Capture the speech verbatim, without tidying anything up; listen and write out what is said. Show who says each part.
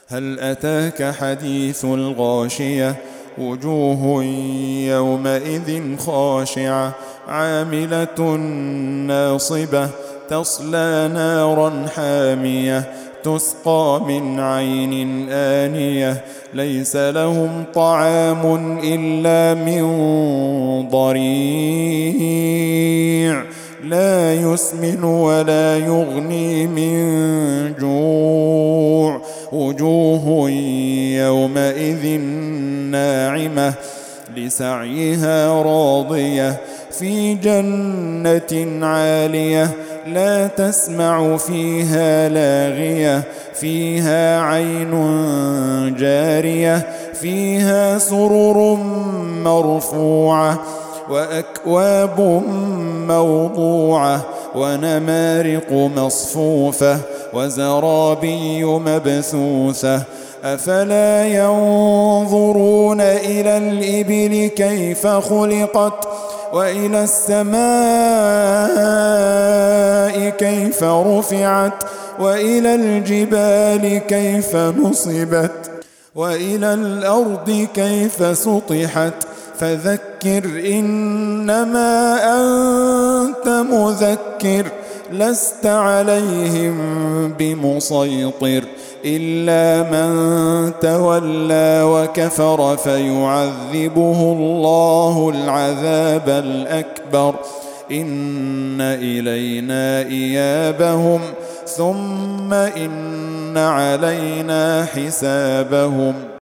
Speaker 1: هل أتاك حديث الغاشية وجوه يومئذ خاشعة عاملة ناصبة تصلى نارا حامية تسقى من عين آنية ليس لهم طعام إلا من ضريع لا يسمن ولا يغني من جوع وجوه يومئذ ناعمة لسعيها راضية في جنة عالية لا تسمع فيها لاغية فيها عين جارية فيها سرر مرفوعة وأكواب موضوعة ونمارق مصفوفة وزرابي مبثوثة أفلا ينظرون إلى الإبل كيف خلقت وإلى السماء كيف رفعت وإلى الجبال كيف نصبت وإلى الأرض كيف سطحت فذكر إنما أنت مذكر لست عليهم بمسيطر إلا من تولى وكفر فيعذبه الله العذاب الأكبر إن إلينا إيابهم ثم إن علينا حسابهم.